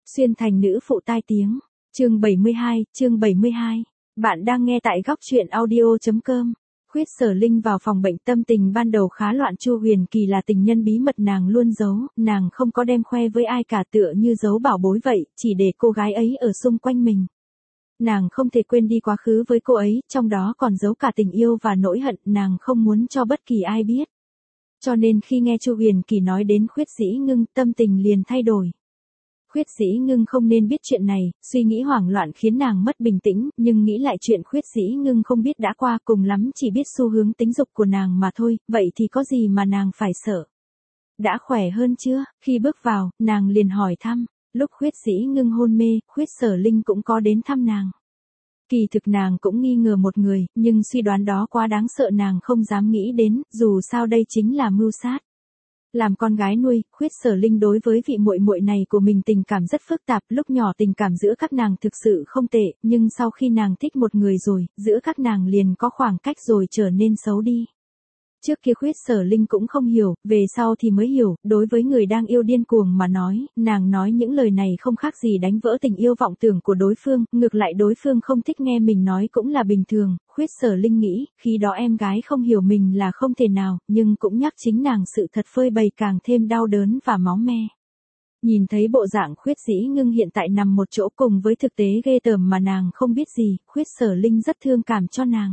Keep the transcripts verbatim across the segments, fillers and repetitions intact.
Xuyên thành nữ phụ tai tiếng. Chương bảy mươi hai, chương bảy mươi hai. Bạn đang nghe tại góc truyện audio.com. Khuyết Sở Linh vào phòng bệnh, tâm tình ban đầu khá loạn. Chu Huyền Kỳ là tình nhân bí mật nàng luôn giấu, nàng không có đem khoe với ai cả, tựa như giấu bảo bối vậy, chỉ để cô gái ấy ở xung quanh mình. Nàng không thể quên đi quá khứ với cô ấy, trong đó còn giấu cả tình yêu và nỗi hận, nàng không muốn cho bất kỳ ai biết. Cho nên khi nghe Chu Huyền Kỳ nói đến Khuyết Dĩ Ngưng, tâm tình liền thay đổi. Khuyết Dĩ Ngưng không nên biết chuyện này, suy nghĩ hoảng loạn khiến nàng mất bình tĩnh, nhưng nghĩ lại chuyện Khuyết Dĩ Ngưng không biết đã qua, cùng lắm chỉ biết xu hướng tính dục của nàng mà thôi, vậy thì có gì mà nàng phải sợ. Đã khỏe hơn chưa? Khi bước vào, nàng liền hỏi thăm. Lúc Khuyết Dĩ Ngưng hôn mê, Khuyết Sở Linh cũng có đến thăm nàng. Kỳ thực nàng cũng nghi ngờ một người, nhưng suy đoán đó quá đáng sợ, nàng không dám nghĩ đến, dù sao đây chính là mưu sát. Làm con gái nuôi, Khuyết Sở Linh đối với vị muội muội này của mình tình cảm rất phức tạp, lúc nhỏ tình cảm giữa các nàng thực sự không tệ, nhưng sau khi nàng thích một người rồi, giữa các nàng liền có khoảng cách rồi trở nên xấu đi. Trước kia Khuyết Sở Linh cũng không hiểu, về sau thì mới hiểu, đối với người đang yêu điên cuồng mà nói, nàng nói những lời này không khác gì đánh vỡ tình yêu vọng tưởng của đối phương, ngược lại đối phương không thích nghe mình nói cũng là bình thường. Khuyết Sở Linh nghĩ, khi đó em gái không hiểu mình là không thể nào, nhưng cũng nhắc chính nàng sự thật phơi bày càng thêm đau đớn và máu me. Nhìn thấy bộ dạng Khuyết Dĩ Ngưng hiện tại nằm một chỗ cùng với thực tế ghê tởm mà nàng không biết gì, Khuyết Sở Linh rất thương cảm cho nàng.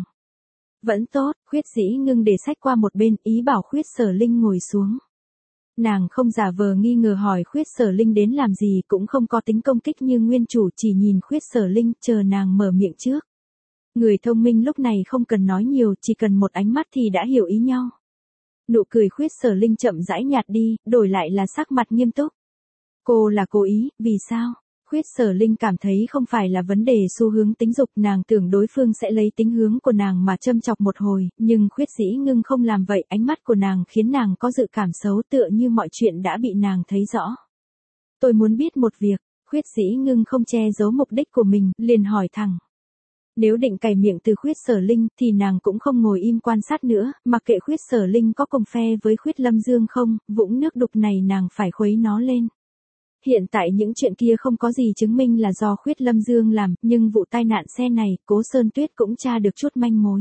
Vẫn tốt, Khuyết Dĩ Ngưng để sách qua một bên, ý bảo Khuyết Sở Linh ngồi xuống. Nàng không giả vờ nghi ngờ hỏi Khuyết Sở Linh đến làm gì, cũng không có tính công kích như nguyên chủ, chỉ nhìn Khuyết Sở Linh, chờ nàng mở miệng trước. Người thông minh lúc này không cần nói nhiều, chỉ cần một ánh mắt thì đã hiểu ý nhau. Nụ cười Khuyết Sở Linh chậm rãi nhạt đi, đổi lại là sắc mặt nghiêm túc. Cô là cố ý, vì sao? Khuyết Sở Linh cảm thấy không phải là vấn đề xu hướng tính dục, nàng tưởng đối phương sẽ lấy tính hướng của nàng mà châm chọc một hồi, nhưng Khuyết Dĩ Ngưng không làm vậy, ánh mắt của nàng khiến nàng có dự cảm xấu, tựa như mọi chuyện đã bị nàng thấy rõ. Tôi muốn biết một việc. Khuyết Dĩ Ngưng không che giấu mục đích của mình, liền hỏi thẳng. Nếu định cày miệng từ Khuyết Sở Linh thì nàng cũng không ngồi im quan sát nữa, mặc kệ Khuyết Sở Linh có cùng phe với Khuyết Lâm Dương không, vũng nước đục này nàng phải khuấy nó lên. Hiện tại những chuyện kia không có gì chứng minh là do Khuyết Lâm Dương làm, nhưng vụ tai nạn xe này, Cố Sơn Tuyết cũng tra được chút manh mối.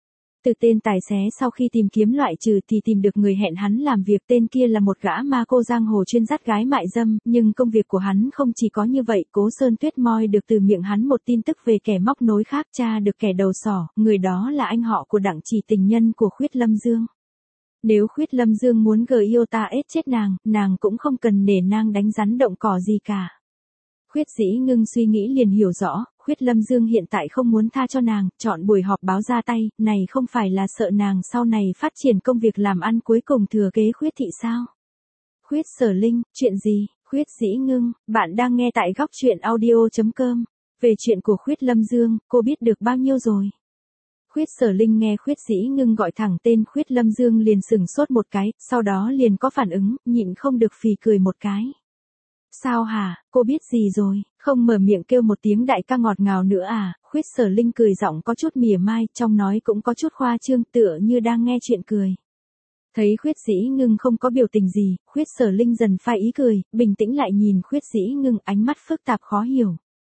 Từ tên tài xế sau khi tìm kiếm loại trừ thì tìm được người hẹn hắn làm việc, tên kia là một gã ma cô giang hồ chuyên dắt gái mại dâm, nhưng công việc của hắn không chỉ có như vậy, Cố Sơn Tuyết moi được từ miệng hắn một tin tức về kẻ móc nối khác, tra được kẻ đầu sỏ, người đó là anh họ của Đặng Chỉ, tình nhân của Khuyết Lâm Dương. Nếu Khuyết Lâm Dương muốn gờ yêu ta ết chết nàng, nàng cũng không cần nể nang đánh rắn động cỏ gì cả. Khuyết Dĩ Ngưng suy nghĩ liền hiểu rõ, Khuyết Lâm Dương hiện tại không muốn tha cho nàng, chọn buổi họp báo ra tay, này không phải là sợ nàng sau này phát triển công việc làm ăn cuối cùng thừa kế Khuyết thị sao? Khuyết Sở Linh, chuyện gì? Khuyết Dĩ Ngưng, bạn đang nghe tại góc truyện audio.com. Về chuyện của Khuyết Lâm Dương, cô biết được bao nhiêu rồi? Khuyết Sở Linh nghe Khuyết Dĩ Ngưng gọi thẳng tên Khuyết Lâm Dương liền sửng sốt một cái, sau đó liền có phản ứng, nhịn không được phì cười một cái. Sao hả, cô biết gì rồi, không mở miệng kêu một tiếng đại ca ngọt ngào nữa à? Khuyết Sở Linh cười giọng có chút mỉa mai, trong nói cũng có chút khoa trương, tựa như đang nghe chuyện cười. Thấy Khuyết Dĩ Ngưng không có biểu tình gì, Khuyết Sở Linh dần phai ý cười, bình tĩnh lại nhìn Khuyết Dĩ Ngưng, ánh mắt phức tạp khó hiểu.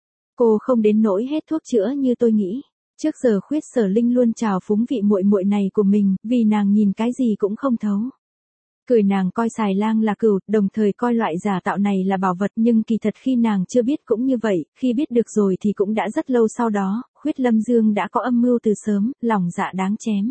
Cô không đến nỗi hết thuốc chữa như tôi nghĩ. Trước giờ Khuyết Sở Linh luôn trào phúng vị muội muội này của mình, vì nàng nhìn cái gì cũng không thấu. Cười nàng coi xài lang là cừu, đồng thời coi loại giả tạo này là bảo vật, nhưng kỳ thật khi nàng chưa biết cũng như vậy, khi biết được rồi thì cũng đã rất lâu sau đó, Khuyết Lâm Dương đã có âm mưu từ sớm, lòng dạ đáng chém.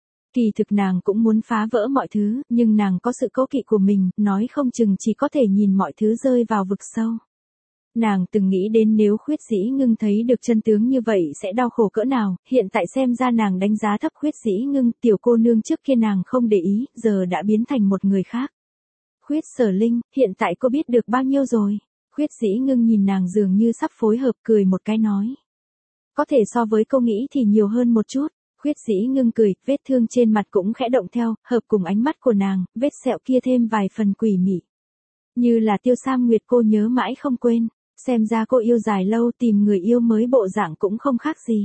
Kỳ thực nàng cũng muốn phá vỡ mọi thứ, nhưng nàng có sự cố kỵ của mình, nói không chừng chỉ có thể nhìn mọi thứ rơi vào vực sâu. Nàng từng nghĩ đến nếu Khuyết Dĩ Ngưng thấy được chân tướng như vậy sẽ đau khổ cỡ nào, hiện tại xem ra nàng đánh giá thấp Khuyết Dĩ Ngưng, tiểu cô nương trước kia nàng không để ý, giờ đã biến thành một người khác. Khuyết Sở Linh, hiện tại cô biết được bao nhiêu rồi? Khuyết Dĩ Ngưng nhìn nàng dường như sắp phối hợp, cười một cái nói. Có thể so với cô nghĩ thì nhiều hơn một chút. Khuyết Dĩ Ngưng cười, vết thương trên mặt cũng khẽ động theo, hợp cùng ánh mắt của nàng, vết sẹo kia thêm vài phần quỷ mị. Như là Tiêu Sam Nguyệt cô nhớ mãi không quên. Xem ra cô yêu dài lâu, tìm người yêu mới bộ dạng cũng không khác gì.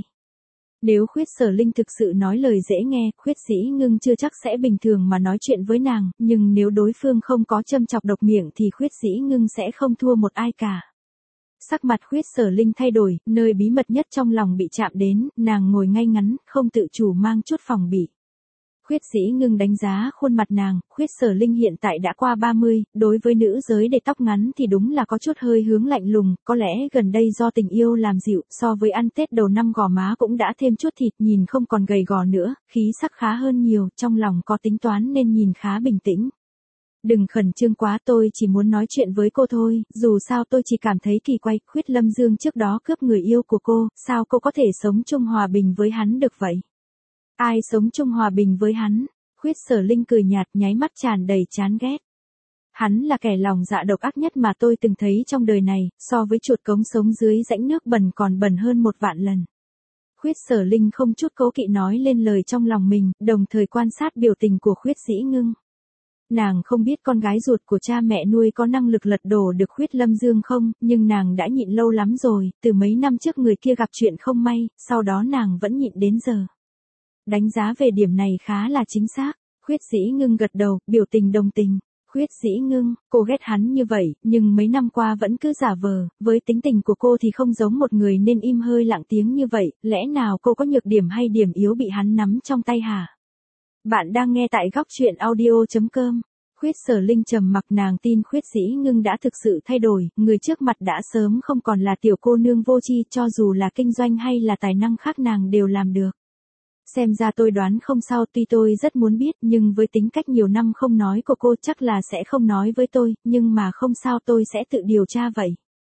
Nếu Khuyết Sở Linh thực sự nói lời dễ nghe, Khuyết Dĩ Ngưng chưa chắc sẽ bình thường mà nói chuyện với nàng, nhưng nếu đối phương không có châm chọc độc miệng thì Khuyết Dĩ Ngưng sẽ không thua một ai cả. Sắc mặt Khuyết Sở Linh thay đổi, nơi bí mật nhất trong lòng bị chạm đến, nàng ngồi ngay ngắn, không tự chủ mang chút phòng bị. Khuyết Dĩ Ngưng đánh giá khuôn mặt nàng, Khuyết Sở Linh hiện tại đã qua ba mươi, đối với nữ giới để tóc ngắn thì đúng là có chút hơi hướng lạnh lùng, có lẽ gần đây do tình yêu làm dịu, so với ăn Tết đầu năm gò má cũng đã thêm chút thịt, nhìn không còn gầy gò nữa, khí sắc khá hơn nhiều, trong lòng có tính toán nên nhìn khá bình tĩnh. Đừng khẩn trương quá, tôi chỉ muốn nói chuyện với cô thôi, dù sao tôi chỉ cảm thấy kỳ quái, Khuyết Lâm Dương trước đó cướp người yêu của cô, sao cô có thể sống chung hòa bình với hắn được vậy? Ai sống chung hòa bình với hắn? Khuyết Sở Linh cười nhạt, nháy mắt tràn đầy chán ghét. Hắn là kẻ lòng dạ độc ác nhất mà tôi từng thấy trong đời này, so với chuột cống sống dưới rãnh nước bẩn còn bẩn hơn một vạn lần. Khuyết Sở Linh không chút cố kỵ nói lên lời trong lòng mình, đồng thời quan sát biểu tình của Khuyết Dĩ Ngưng. Nàng không biết con gái ruột của cha mẹ nuôi có năng lực lật đổ được Khuyết Lâm Dương không, nhưng nàng đã nhịn lâu lắm rồi, từ mấy năm trước người kia gặp chuyện không may, sau đó nàng vẫn nhịn đến giờ. Đánh giá về điểm này khá là chính xác. Khuyết Dĩ Ngưng gật đầu, biểu tình đồng tình. Khuyết Dĩ Ngưng, cô ghét hắn như vậy, nhưng mấy năm qua vẫn cứ giả vờ, với tính tình của cô thì không giống một người nên im hơi lặng tiếng như vậy, lẽ nào cô có nhược điểm hay điểm yếu bị hắn nắm trong tay hả? Bạn đang nghe tại góc truyện audio chấm com. Khuyết Sở Linh trầm mặc, nàng tin Khuyết Dĩ Ngưng đã thực sự thay đổi, người trước mặt đã sớm không còn là tiểu cô nương vô tri, cho dù là kinh doanh hay là tài năng khác nàng đều làm được. Xem ra tôi đoán không sao, tuy tôi rất muốn biết, nhưng với tính cách nhiều năm không nói của cô chắc là sẽ không nói với tôi, nhưng mà không sao, tôi sẽ tự điều tra vậy.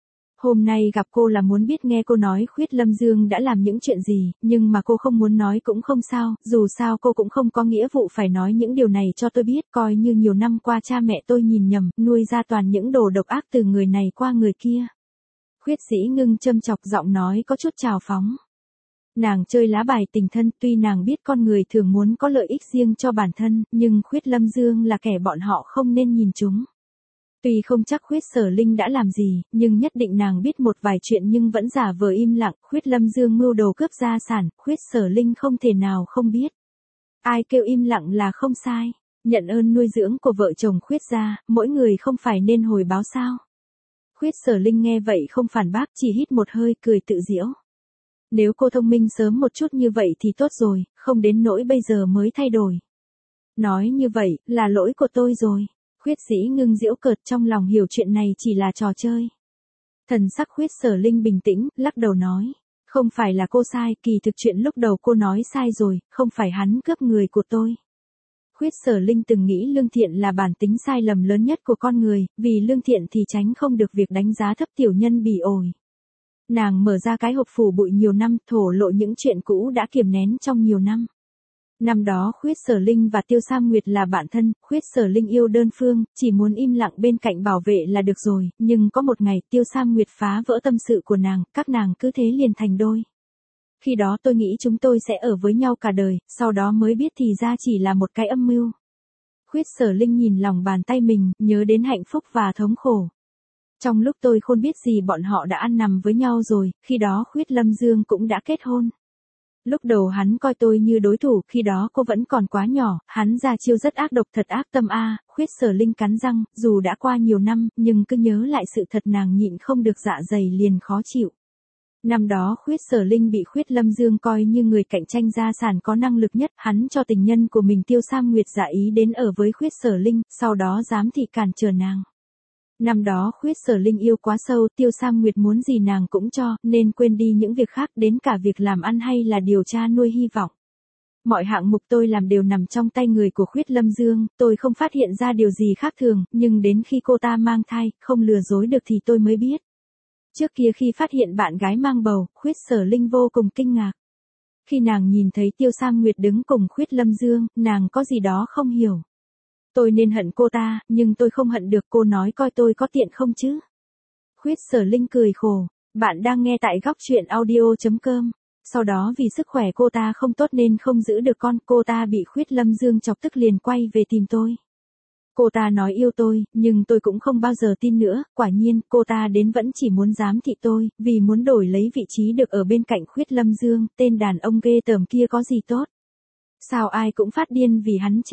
Hôm nay gặp cô là muốn biết nghe cô nói Khuyết Lâm Dương đã làm những chuyện gì, nhưng mà cô không muốn nói cũng không sao, dù sao cô cũng không có nghĩa vụ phải nói những điều này cho tôi biết, coi như nhiều năm qua cha mẹ tôi nhìn nhầm, nuôi ra toàn những đồ độc ác từ người này qua người kia. Khuyết Dĩ Ngưng châm chọc, giọng nói có chút trào phóng. Nàng chơi lá bài tình thân, tuy nàng biết con người thường muốn có lợi ích riêng cho bản thân, nhưng Khuyết Lâm Dương là kẻ bọn họ không nên nhìn chúng. Tuy không chắc Khuyết Sở Linh đã làm gì, nhưng nhất định nàng biết một vài chuyện nhưng vẫn giả vờ im lặng. Khuyết Lâm Dương mưu đồ cướp gia sản, Khuyết Sở Linh không thể nào không biết. Ai kêu im lặng là không sai. Nhận ơn nuôi dưỡng của vợ chồng Khuyết gia, mỗi người không phải nên hồi báo sao? Khuyết Sở Linh nghe vậy không phản bác, chỉ hít một hơi cười tự giễu. Nếu cô thông minh sớm một chút như vậy thì tốt rồi, không đến nỗi bây giờ mới thay đổi. Nói như vậy, là lỗi của tôi rồi. Khuyết Dĩ Ngưng giễu cợt, trong lòng hiểu chuyện này chỉ là trò chơi. Thần sắc Khuyết Sở Linh bình tĩnh, lắc đầu nói. Không phải là cô sai, kỳ thực chuyện lúc đầu cô nói sai rồi, không phải hắn cướp người của tôi. Khuyết Sở Linh từng nghĩ lương thiện là bản tính sai lầm lớn nhất của con người, vì lương thiện thì tránh không được việc đánh giá thấp tiểu nhân bỉ ổi. Nàng mở ra cái hộp phủ bụi nhiều năm, thổ lộ những chuyện cũ đã kiềm nén trong nhiều năm. Năm đó Khuyết Sở Linh và Tiêu Sam Nguyệt là bạn thân, Khuyết Sở Linh yêu đơn phương, chỉ muốn im lặng bên cạnh bảo vệ là được rồi, nhưng có một ngày Tiêu Sam Nguyệt phá vỡ tâm sự của nàng, các nàng cứ thế liền thành đôi. Khi đó tôi nghĩ chúng tôi sẽ ở với nhau cả đời, sau đó mới biết thì ra chỉ là một cái âm mưu. Khuyết Sở Linh nhìn lòng bàn tay mình, nhớ đến hạnh phúc và thống khổ. Trong lúc tôi không biết gì bọn họ đã ăn nằm với nhau rồi, khi đó Khuyết Lâm Dương cũng đã kết hôn. Lúc đầu hắn coi tôi như đối thủ, khi đó cô vẫn còn quá nhỏ, hắn ra chiêu rất ác độc, thật ác tâm a. Khuyết Sở Linh cắn răng, dù đã qua nhiều năm, nhưng cứ nhớ lại sự thật nàng nhịn không được, dạ dày liền khó chịu. Năm đó Khuyết Sở Linh bị Khuyết Lâm Dương coi như người cạnh tranh gia sản có năng lực nhất, hắn cho tình nhân của mình Tiêu Sam Nguyệt giả ý đến ở với Khuyết Sở Linh, sau đó dám thị cản trở nàng. Năm đó Khuyết Sở Linh yêu quá sâu, Tiêu Sam Nguyệt muốn gì nàng cũng cho, nên quên đi những việc khác, đến cả việc làm ăn hay là điều tra nuôi hy vọng. Mọi hạng mục tôi làm đều nằm trong tay người của Khuyết Lâm Dương, tôi không phát hiện ra điều gì khác thường, nhưng đến khi cô ta mang thai, không lừa dối được thì tôi mới biết. Trước kia khi phát hiện bạn gái mang bầu, Khuyết Sở Linh vô cùng kinh ngạc. Khi nàng nhìn thấy Tiêu Sam Nguyệt đứng cùng Khuyết Lâm Dương, nàng có gì đó không hiểu. Tôi nên hận cô ta, nhưng tôi không hận được, cô nói coi tôi có tiện không chứ? Khuyết Sở Linh cười khổ. Bạn đang nghe tại góc truyện audio chấm com. Sau đó vì sức khỏe cô ta không tốt nên không giữ được con, cô ta bị Khuyết Lâm Dương chọc tức liền quay về tìm tôi. Cô ta nói yêu tôi, nhưng tôi cũng không bao giờ tin nữa, quả nhiên, cô ta đến vẫn chỉ muốn giám thị tôi, vì muốn đổi lấy vị trí được ở bên cạnh Khuyết Lâm Dương, tên đàn ông ghê tởm kia có gì tốt. Sao ai cũng phát điên vì hắn chứ?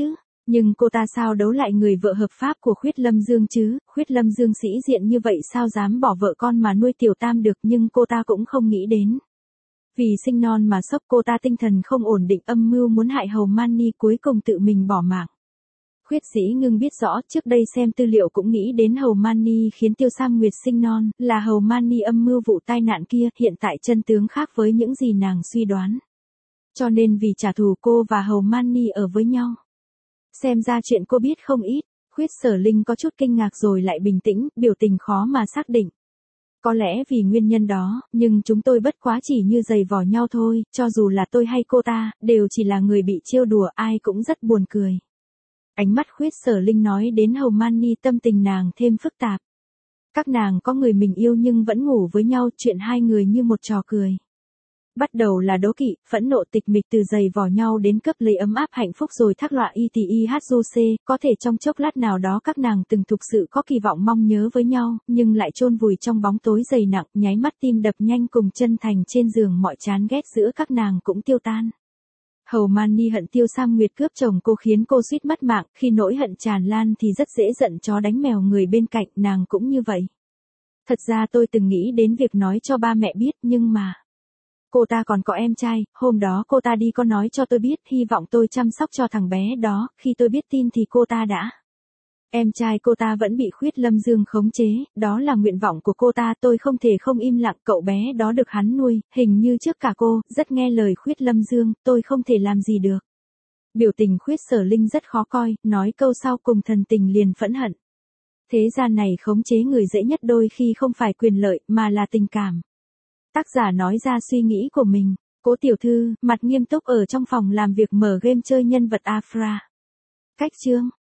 Nhưng cô ta sao đấu lại người vợ hợp pháp của Khuyết Lâm Dương chứ, Khuyết Lâm Dương sĩ diện như vậy sao dám bỏ vợ con mà nuôi Tiểu Tam được, nhưng cô ta cũng không nghĩ đến. Vì sinh non mà sốc, cô ta tinh thần không ổn định, âm mưu muốn hại Hầu Mani, cuối cùng tự mình bỏ mạng. Khuyết Dĩ Ngưng biết rõ, trước đây xem tư liệu cũng nghĩ đến Hầu Mani khiến Tiêu Sam Nguyệt sinh non, là Hầu Mani âm mưu vụ tai nạn kia, hiện tại chân tướng khác với những gì nàng suy đoán. Cho nên vì trả thù, cô và Hầu Mani ở với nhau. Xem ra chuyện cô biết không ít. Khuyết Sở Linh có chút kinh ngạc rồi lại bình tĩnh, biểu tình khó mà xác định. Có lẽ vì nguyên nhân đó, nhưng chúng tôi bất quá chỉ như giày vò nhau thôi, cho dù là tôi hay cô ta, đều chỉ là người bị trêu đùa, ai cũng rất buồn cười. Ánh mắt Khuyết Sở Linh nói đến Hầu Mani, tâm tình nàng thêm phức tạp. Các nàng có người mình yêu nhưng vẫn ngủ với nhau, chuyện hai người như một trò cười. Bắt đầu là đố kỵ, phẫn nộ, tịch mịch, từ giày vò nhau đến cấp lấy ấm áp hạnh phúc rồi thác loạn i tê i hát du xê, có thể trong chốc lát nào đó các nàng từng thực sự có kỳ vọng mong nhớ với nhau, nhưng lại chôn vùi trong bóng tối dày nặng, nháy mắt tim đập nhanh cùng chân thành trên giường, mọi chán ghét giữa các nàng cũng tiêu tan. Hầu Mani hận Tiêu Sam Nguyệt cướp chồng cô khiến cô suýt mất mạng, khi nỗi hận tràn lan thì rất dễ giận chó đánh mèo, người bên cạnh nàng cũng như vậy. Thật ra tôi từng nghĩ đến việc nói cho ba mẹ biết, nhưng mà... Cô ta còn có em trai, hôm đó cô ta đi có nói cho tôi biết, hy vọng tôi chăm sóc cho thằng bé đó, khi tôi biết tin thì cô ta đã. Em trai cô ta vẫn bị Khuyết Lâm Dương khống chế, đó là nguyện vọng của cô ta, tôi không thể không im lặng, cậu bé đó được hắn nuôi, hình như trước cả cô, rất nghe lời Khuyết Lâm Dương, tôi không thể làm gì được. Biểu tình Khuyết Sở Linh rất khó coi, nói câu sau cùng thần tình liền phẫn hận. Thế gian này khống chế người dễ nhất đôi khi không phải quyền lợi, mà là tình cảm. Tác giả nói ra suy nghĩ của mình. Cố tiểu thư, mặt nghiêm túc ở trong phòng làm việc mở game chơi nhân vật Afra. Cách chương.